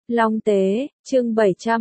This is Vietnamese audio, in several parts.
Long Tế, chương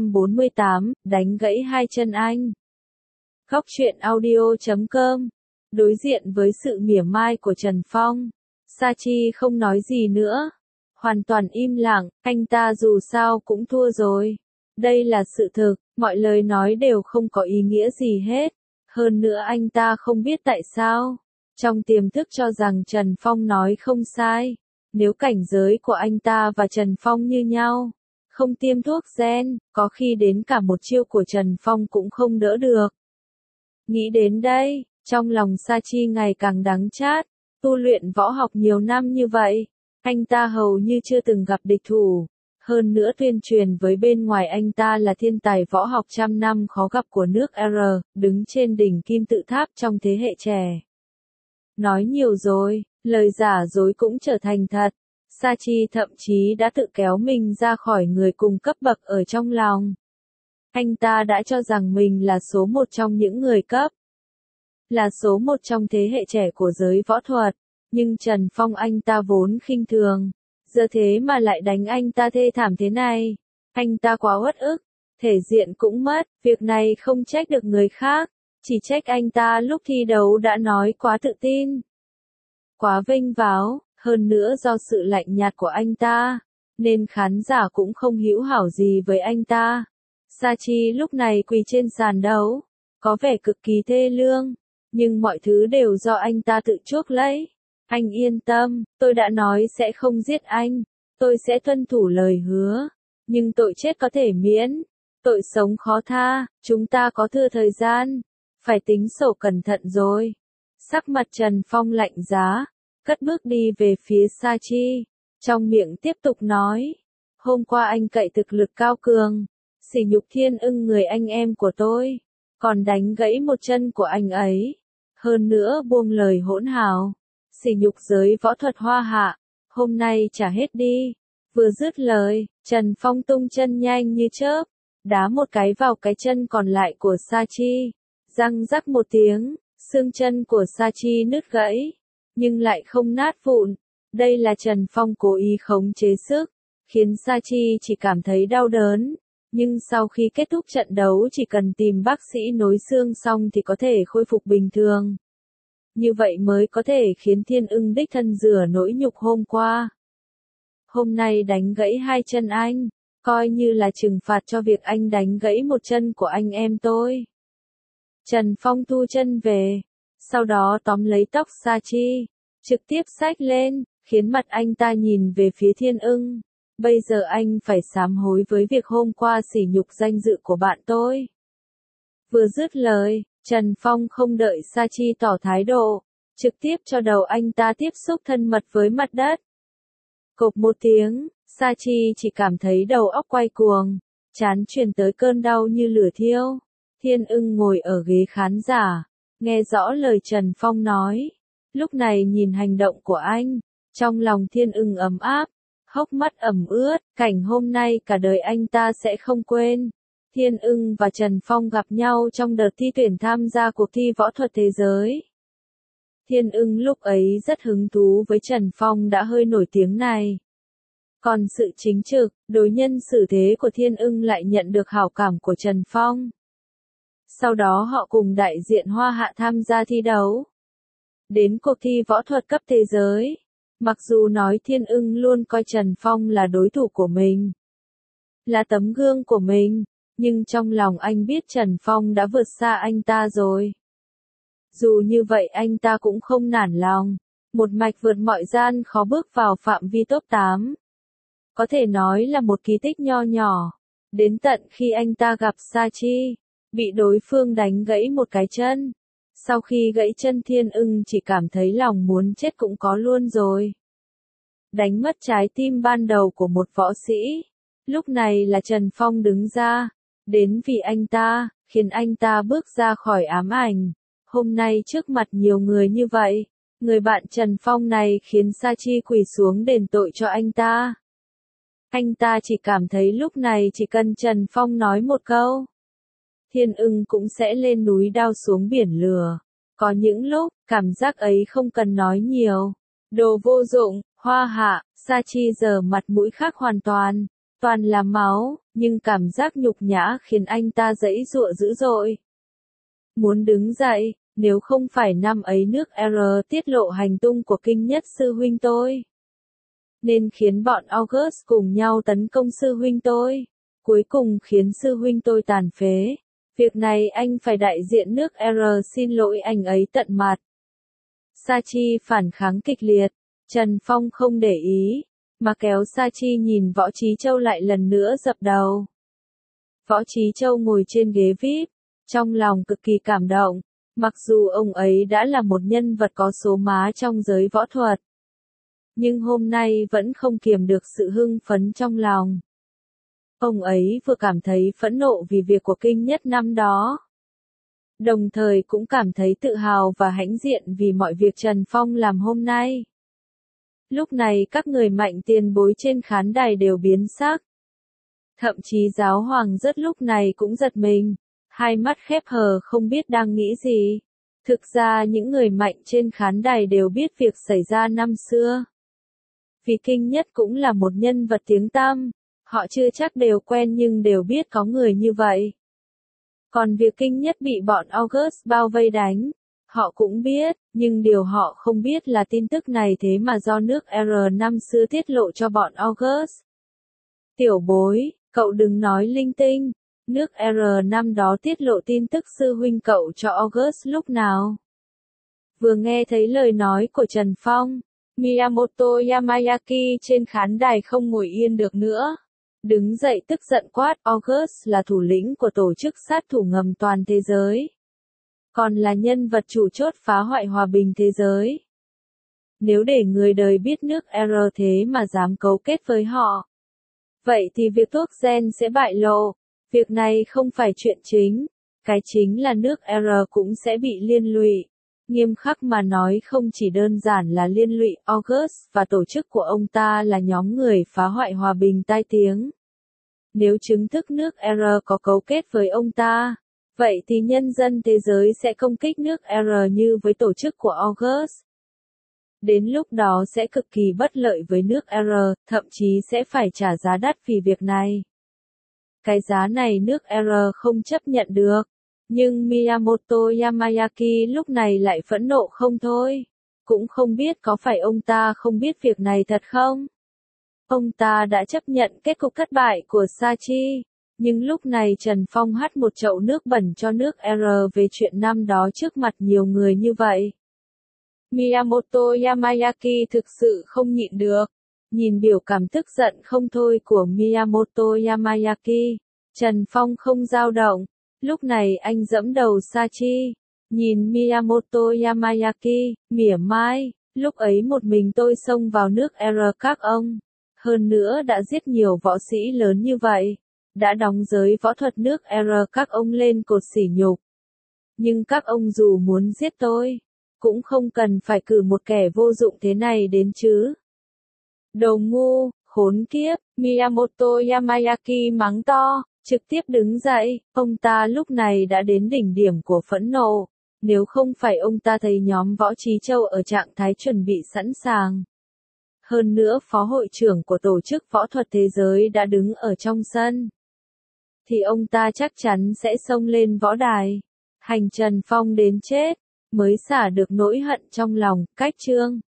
748, đánh gãy hai chân anh. Góc truyện audio.com. Đối diện với sự mỉa mai của Trần Phong, Sachi không nói gì nữa. Hoàn toàn im lặng, anh ta dù sao cũng thua rồi. Đây là sự thực, mọi lời nói đều không có ý nghĩa gì hết. Hơn nữa anh ta không biết tại sao. Trong tiềm thức cho rằng Trần Phong nói không sai. Nếu cảnh giới của anh ta và Trần Phong như nhau, không tiêm thuốc gen, có khi đến cả một chiêu của Trần Phong cũng không đỡ được. Nghĩ đến đây, trong lòng Sachi ngày càng đắng chát. Tu luyện võ học nhiều năm như vậy, anh ta hầu như chưa từng gặp địch thủ. Hơn nữa tuyên truyền với bên ngoài anh ta là thiên tài võ học trăm năm khó gặp của nước R, đứng trên đỉnh kim tự tháp trong thế hệ trẻ. Nói nhiều rồi, lời giả dối cũng trở thành thật. Sachi thậm chí đã tự kéo mình ra khỏi người cùng cấp bậc ở trong lòng. Anh ta đã cho rằng mình là số một trong những người cấp. Là số một trong thế hệ trẻ của giới võ thuật. Nhưng Trần Phong anh ta vốn khinh thường. Giờ thế mà lại đánh anh ta thê thảm thế này. Anh ta quá uất ức. Thể diện cũng mất. Việc này không trách được người khác. Chỉ trách anh ta lúc thi đấu đã nói quá tự tin. Quá vênh váo. Hơn nữa do sự lạnh nhạt của anh ta, nên khán giả cũng không hữu hảo gì với anh ta. Sachi lúc này quỳ trên sàn đấu, có vẻ cực kỳ thê lương, nhưng mọi thứ đều do anh ta tự chuốc lấy. Anh yên tâm, tôi đã nói sẽ không giết anh, tôi sẽ tuân thủ lời hứa, nhưng tội chết có thể miễn, tội sống khó tha, chúng ta có thừa thời gian, phải tính sổ cẩn thận rồi. Sắc mặt Trần Phong lạnh giá. Cất bước đi về phía Sachi, trong miệng tiếp tục nói, hôm qua anh cậy thực lực cao cường, sỉ nhục Thiên Ưng người anh em của tôi, còn đánh gãy một chân của anh ấy, hơn nữa buông lời hỗn hào, sỉ nhục giới võ thuật Hoa Hạ, hôm nay trả hết đi. Vừa dứt lời, Trần Phong tung chân nhanh như chớp, đá một cái vào cái chân còn lại của Sachi, răng rắc một tiếng, xương chân của Sachi nứt gãy. Nhưng lại không nát vụn. Đây là Trần Phong cố ý khống chế sức, khiến Sachi chỉ cảm thấy đau đớn. Nhưng sau khi kết thúc trận đấu chỉ cần tìm bác sĩ nối xương xong thì có thể khôi phục bình thường. Như vậy mới có thể khiến Thiên Ưng đích thân rửa nỗi nhục hôm qua. Hôm nay đánh gãy hai chân anh, coi như là trừng phạt cho việc anh đánh gãy một chân của anh em tôi. Trần Phong thu chân về. Sau đó tóm lấy tóc Sachi, trực tiếp xách lên, khiến mặt anh ta nhìn về phía Thiên Ưng. Bây giờ anh phải sám hối với việc hôm qua sỉ nhục danh dự của bạn tôi. Vừa dứt lời, Trần Phong không đợi Sachi tỏ thái độ, trực tiếp cho đầu anh ta tiếp xúc thân mật với mặt đất. Cộp một tiếng, Sachi chỉ cảm thấy đầu óc quay cuồng, trán truyền tới cơn đau như lửa thiêu. Thiên Ưng ngồi ở ghế khán giả, nghe rõ lời Trần Phong nói. Lúc này nhìn hành động của anh, trong lòng Thiên Ưng ấm áp, hốc mắt ẩm ướt, cảnh hôm nay cả đời anh ta sẽ không quên. Thiên Ưng và Trần Phong gặp nhau trong đợt thi tuyển tham gia cuộc thi võ thuật thế giới. Thiên Ưng lúc ấy rất hứng thú với Trần Phong đã hơi nổi tiếng này. Còn sự chính trực, đối nhân xử thế của Thiên Ưng lại nhận được hảo cảm của Trần Phong. Sau đó họ cùng đại diện Hoa Hạ tham gia thi đấu. Đến cuộc thi võ thuật cấp thế giới. Mặc dù nói Thiên Ưng luôn coi Trần Phong là đối thủ của mình, là tấm gương của mình, nhưng trong lòng anh biết Trần Phong đã vượt xa anh ta rồi. Dù như vậy anh ta cũng không nản lòng, một mạch vượt mọi gian khó bước vào phạm vi top 8. Có thể nói là một kỳ tích nho nhỏ. Đến tận khi anh ta gặp Sachi, bị đối phương đánh gãy một cái chân. Sau khi gãy chân Thiên Ưng chỉ cảm thấy lòng muốn chết cũng có luôn rồi. Đánh mất trái tim ban đầu của một võ sĩ. Lúc này là Trần Phong đứng ra. Đến vì anh ta, khiến anh ta bước ra khỏi ám ảnh. Hôm nay trước mặt nhiều người như vậy, người bạn Trần Phong này khiến Sachi quỳ xuống đền tội cho anh ta. Anh ta chỉ cảm thấy lúc này chỉ cần Trần Phong nói một câu, Thiên Ưng cũng sẽ lên núi đao xuống biển lửa. Có những lúc, cảm giác ấy không cần nói nhiều. Đồ vô dụng, Hoa Hạ, Sachi giờ mặt mũi khác hoàn toàn. toàn là máu, nhưng cảm giác nhục nhã khiến anh ta giãy giụa dữ dội. Muốn đứng dậy, nếu không phải năm ấy nước R tiết lộ hành tung của kinh nhất sư huynh tôi. Nên khiến bọn August cùng nhau tấn công sư huynh tôi. Cuối cùng khiến sư huynh tôi tàn phế. Việc này anh phải đại diện nước R xin lỗi anh ấy tận mặt. Sachi phản kháng kịch liệt. Trần Phong không để ý, mà kéo Sachi nhìn Võ Trí Châu lại lần nữa dập đầu. Võ Trí Châu ngồi trên ghế VIP, trong lòng cực kỳ cảm động, mặc dù ông ấy đã là một nhân vật có số má trong giới võ thuật. Nhưng hôm nay vẫn không kiềm được sự hưng phấn trong lòng. Ông ấy vừa cảm thấy phẫn nộ vì việc của kinh nhất năm đó. Đồng thời cũng cảm thấy tự hào và hãnh diện vì mọi việc Trần Phong làm hôm nay. Lúc này các người mạnh tiền bối trên khán đài đều biến sắc. Thậm chí giáo hoàng rất lúc này cũng giật mình, hai mắt khép hờ không biết đang nghĩ gì. Thực ra những người mạnh trên khán đài đều biết việc xảy ra năm xưa. Vì kinh nhất cũng là một nhân vật tiếng tăm, họ chưa chắc đều quen nhưng đều biết có người như vậy. Còn việc kinh nhất bị bọn August bao vây đánh, họ cũng biết, nhưng điều họ không biết là tin tức này thế mà do nước R năm xưa tiết lộ cho bọn August. Tiểu bối, cậu đừng nói linh tinh, nước R năm đó tiết lộ tin tức sư huynh cậu cho August lúc nào. Vừa nghe thấy lời nói của Trần Phong, Miyamoto Yamayaki trên khán đài không ngồi yên được nữa. Đứng dậy tức giận quát, August là thủ lĩnh của tổ chức sát thủ ngầm toàn thế giới. Còn là nhân vật chủ chốt phá hoại hòa bình thế giới. Nếu để người đời biết nước R thế mà dám cấu kết với họ, vậy thì việc thuốc gen sẽ bại lộ. Việc này không phải chuyện chính. Cái chính là nước R cũng sẽ bị liên lụy. Nghiêm khắc mà nói không chỉ đơn giản là liên lụy August và tổ chức của ông ta là nhóm người phá hoại hòa bình tai tiếng. Nếu chứng thức nước R có cấu kết với ông ta, vậy thì nhân dân thế giới sẽ công kích nước R như với tổ chức của August. Đến lúc đó sẽ cực kỳ bất lợi với nước R, thậm chí sẽ phải trả giá đắt vì việc này. Cái giá này nước R không chấp nhận được. Nhưng Miyamoto Yamayaki lúc này lại phẫn nộ không thôi. Cũng không biết có phải ông ta không biết việc này thật không? Ông ta đã chấp nhận kết cục thất bại của Sachi. Nhưng lúc này Trần Phong hắt một chậu nước bẩn cho nước R về chuyện năm đó trước mặt nhiều người như vậy. Miyamoto Yamayaki thực sự không nhịn được. Nhìn biểu cảm tức giận không thôi của Miyamoto Yamayaki, Trần Phong không dao động. Lúc này anh giẫm đầu Sachi, nhìn Miyamoto Yamayaki, mỉa mai, lúc ấy một mình tôi xông vào nước R các ông. Hơn nữa đã giết nhiều võ sĩ lớn như vậy, đã đóng giới võ thuật nước R các ông lên cột sỉ nhục. Nhưng các ông dù muốn giết tôi, cũng không cần phải cử một kẻ vô dụng thế này đến chứ. Đồ ngu, khốn kiếp, Miyamoto Yamayaki mắng to. Trực tiếp đứng dậy, ông ta lúc này đã đến đỉnh điểm của phẫn nộ. Nếu không phải ông ta thấy nhóm Võ Trí Châu ở trạng thái chuẩn bị sẵn sàng. Hơn nữa phó hội trưởng của tổ chức võ thuật thế giới đã đứng ở trong sân. Thì ông ta chắc chắn sẽ xông lên võ đài. Hành Trần Phong đến chết, mới xả được nỗi hận trong lòng, cách chương.